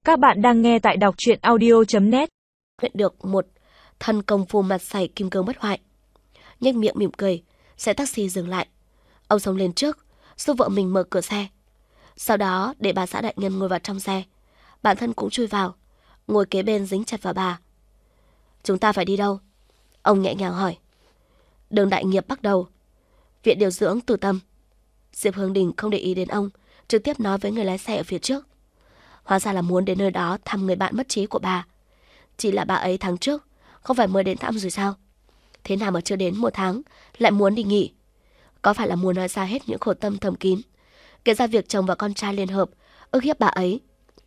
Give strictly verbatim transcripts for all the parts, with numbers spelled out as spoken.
Các bạn đang nghe tại đọc truyện audio chấm net. Luyện được một thân công phu mặt dày kim cương bất hoại. Nhếch miệng mỉm cười, xe taxi dừng lại. Ông xông lên trước, giúp vợ mình mở cửa xe. Sau đó để bà xã đại nhân ngồi vào trong xe. Bản thân cũng chui vào, ngồi kế bên dính chặt vào bà. Chúng ta phải đi đâu? Ông nhẹ nhàng hỏi. Đường đại nghiệp bắt đầu. Viện điều dưỡng Từ Tâm. Diệp Hương Đình không để ý đến ông, trực tiếp nói với người lái xe ở phía trước. Hóa ra là muốn đến nơi đó thăm người bạn mất trí của bà. Chỉ là bà ấy tháng trước không phải mới đến thăm rồi sao? Thế nào mà chưa đến một tháng lại muốn đi nghỉ? Có phải là muốn nói ra hết những khổ tâm thầm kín, kể ra việc chồng và con trai liên hợp ức hiếp bà ấy?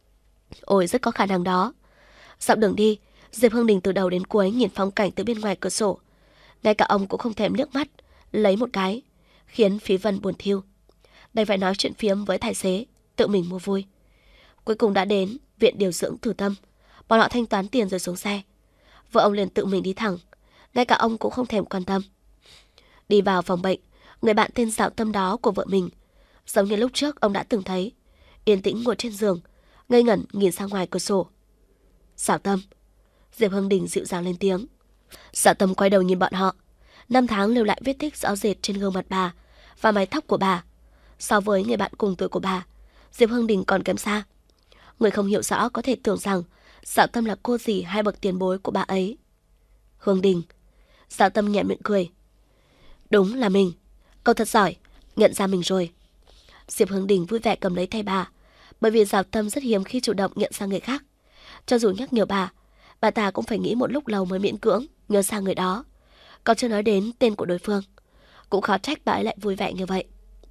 Ôi, rất có khả năng đó. Dọc đường đi, Diệp Hương Đình từ đầu đến cuối nhìn phong cảnh từ bên ngoài cửa sổ. Ngay cả ông cũng không thèm liếc mắt lấy một cái, khiến Phí Vân buồn thiêu. Đành phải nói chuyện phiếm với tài xế, tự mình mua vui. Cuối cùng đã đến viện điều dưỡng Từ Tâm. Bọn họ thanh toán tiền rồi xuống xe. Vợ ông liền tự mình đi thẳng, ngay cả ông cũng không thèm quan tâm. Đi vào phòng bệnh, người bạn tên Dạo Tâm đó của vợ mình, giống như lúc trước ông đã từng thấy, yên tĩnh ngồi trên giường, ngây ngẩn nhìn sang ngoài cửa sổ. Dạo Tâm. Diệp Hương Đình dịu dàng lên tiếng. Dạo Tâm quay đầu nhìn bọn họ. Năm tháng lưu lại vết tích rõ rệt trên gương mặt bà và mái tóc của bà. So với người bạn cùng tuổi của bà, Diệp Hương Đình còn kém xa. Người không hiểu rõ có thể tưởng rằng Dạo Tâm là cô dì hai bậc tiền bối của bà ấy. Hương Đình. Dạo Tâm nhẹ miệng cười. Đúng là mình. Cậu thật giỏi, nhận ra mình rồi. Diệp Hương Đình vui vẻ cầm lấy tay bà, bởi vì Dạo Tâm rất hiếm khi chủ động nhận ra người khác. Cho dù nhắc nhở bà, bà ta cũng phải nghĩ một lúc lâu mới miễn cưỡng nhớ ra người đó, còn chưa nói đến tên của đối phương. Cũng khó trách bà ấy lại vui vẻ như vậy.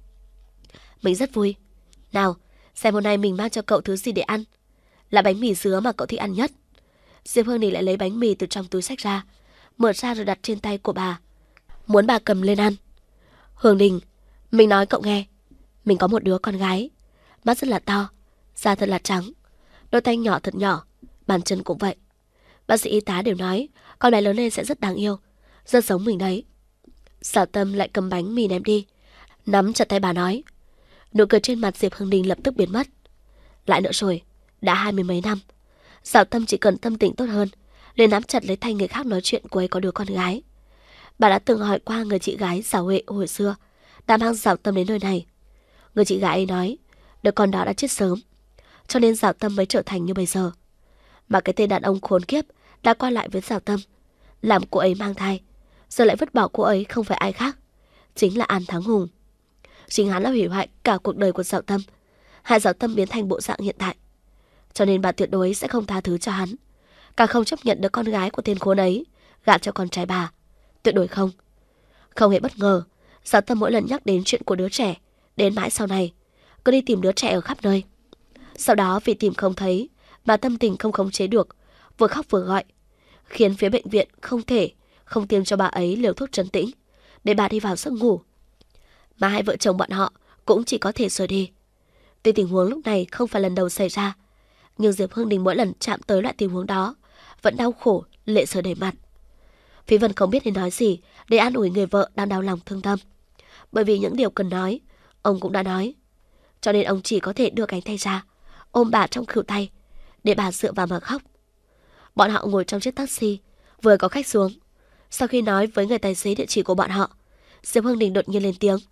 Mình rất vui. Nào, xem hôm nay mình mang cho cậu thứ gì để ăn. Là bánh mì dứa mà cậu thích ăn nhất. Diệp Hương Đình lại lấy bánh mì từ trong túi xách ra, mở ra rồi đặt trên tay của bà, muốn bà cầm lên ăn. Hương Đình, mình nói cậu nghe, mình có một đứa con gái, mắt rất là to, da thật là trắng, đôi tay nhỏ thật nhỏ, bàn chân cũng vậy. Bác sĩ y tá đều nói con bé lớn lên sẽ rất đáng yêu, rất giống mình đấy. Dạo Tâm lại cầm bánh mì ném đi, nắm chặt tay bà nói. Nụ cười trên mặt Diệp Hương Đình lập tức biến mất. Lại nữa rồi, đã hai mươi mấy năm, Dạo Tâm chỉ cần tâm tình tốt hơn liền nắm chặt lấy tay người khác nói chuyện cô ấy có đứa con gái. Bà đã từng hỏi qua người chị gái Giảo Huệ hồi xưa đã mang Dạo Tâm đến nơi này. Người chị gái ấy nói đứa con đó đã chết sớm, cho nên Dạo Tâm mới trở thành như bây giờ. Mà cái tên đàn ông khốn kiếp đã qua lại với Dạo Tâm, làm cô ấy mang thai, giờ lại vứt bỏ cô ấy không phải ai khác, chính là An Thắng Hùng. Chính hắn đã hủy hoại cả cuộc đời của Dạo Tâm, hại Dạo Tâm biến thành bộ dạng hiện tại. Cho nên bà tuyệt đối sẽ không tha thứ cho hắn, càng không chấp nhận đứa con gái của tên khốn ấy gả cho con trai bà. Tuyệt đối không. Không hề bất ngờ, Dạo Tâm mỗi lần nhắc đến chuyện của đứa trẻ, đến mãi sau này cứ đi tìm đứa trẻ ở khắp nơi. Sau đó vì tìm không thấy mà tâm tình không khống chế được, vừa khóc vừa gọi, khiến phía bệnh viện không thể không tiêm cho bà ấy liều thuốc trấn tĩnh để bà đi vào giấc ngủ. Mà hai vợ chồng bọn họ cũng chỉ có thể rời đi. Tuy tình huống lúc này không phải lần đầu xảy ra, nhưng Diệp Hương Đình mỗi lần chạm tới loại tình huống đó vẫn đau khổ, lệ rơi đầy mặt. Phí Vân không biết nên nói gì để an ủi người vợ đang đau lòng thương tâm, bởi vì những điều cần nói ông cũng đã nói, cho nên ông chỉ có thể đưa cánh tay ra ôm bà trong khuỷu tay để bà dựa vào mà khóc. Bọn họ ngồi trong chiếc taxi, vừa có khách xuống. Sau khi nói với người tài xế địa chỉ của bọn họ, Diệp Hương Đình đột nhiên lên tiếng.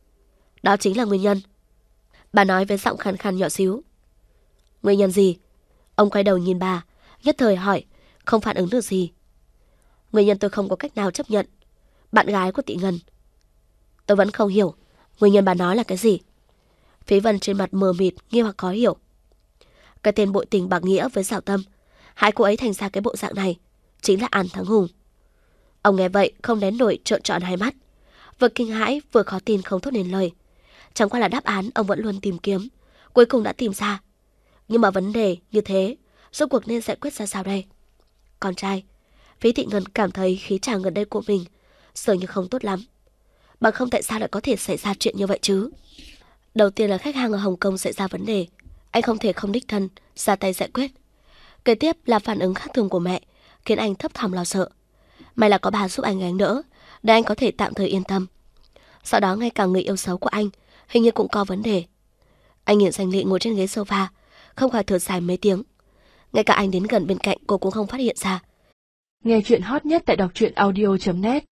Đó chính là nguyên nhân. Bà nói với giọng khàn khàn nhỏ xíu. Nguyên nhân gì? Ông quay đầu nhìn bà, nhất thời hỏi, không phản ứng được gì. Nguyên nhân tôi không có cách nào chấp nhận bạn gái của Tị Ngân. Tôi vẫn không hiểu nguyên nhân bà nói là cái gì. Phí Vân trên mặt mờ mịt, nghi hoặc khó hiểu. Cái tên bội tình bạc nghĩa với Dạo Tâm, hai cô ấy thành ra cái bộ dạng này, chính là An Thắng Hùng. Ông nghe vậy không nén nổi trợn tròn hai mắt, vừa kinh hãi vừa khó tin không thốt nên lời. Chẳng qua là đáp án ông vẫn luôn tìm kiếm, cuối cùng đã tìm ra. Nhưng mà vấn đề như thế, rốt cuộc nên giải quyết ra sao đây? Con trai, Phí Thị Ngân cảm thấy khí chàng gần đây của mình dường như không tốt lắm. Bằng không tại sao lại có thể xảy ra chuyện như vậy chứ? Đầu tiên là khách hàng ở Hồng Kông xảy ra vấn đề, anh không thể không đích thân ra tay giải quyết. Kế tiếp là phản ứng khác thường của mẹ, khiến anh thấp thỏm lo sợ. May là có bà giúp anh gánh đỡ, để anh có thể tạm thời yên tâm. Sau đó ngay cả người yêu xấu của anh hình như cũng có vấn đề. Anh nhìn Danh Lị ngồi trên ghế sofa, không khỏi thở dài mấy tiếng. Ngay cả anh đến gần bên cạnh cô cũng không phát hiện ra. Nghe chuyện hot nhất tại đọc truyện audio chấm net.